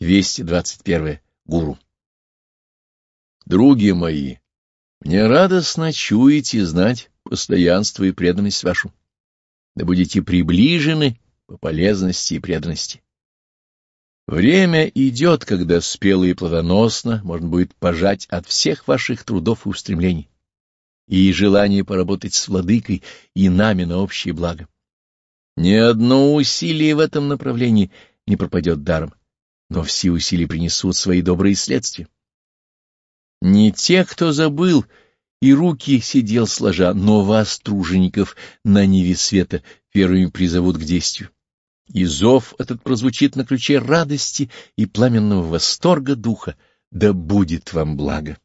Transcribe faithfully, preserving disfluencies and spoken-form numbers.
двести двадцать первое. Гуру. Други мои, мне радостно чуять и знать постоянство и преданность вашу. Да будете приближены по полезности и преданности. Время идет, когда спело и плодоносно можно будет пожать от всех ваших трудов и устремлений, и желание поработать с владыкой и нами на общее благо. Ни одно усилие в этом направлении не пропадет даром, но все усилия принесут свои добрые следствия. Не тех, кто забыл и руки сидел сложа, но вас, тружеников, на ниве света первыми призовут к действию. И зов этот прозвучит на ключе радости и пламенного восторга духа. Да будет вам благо!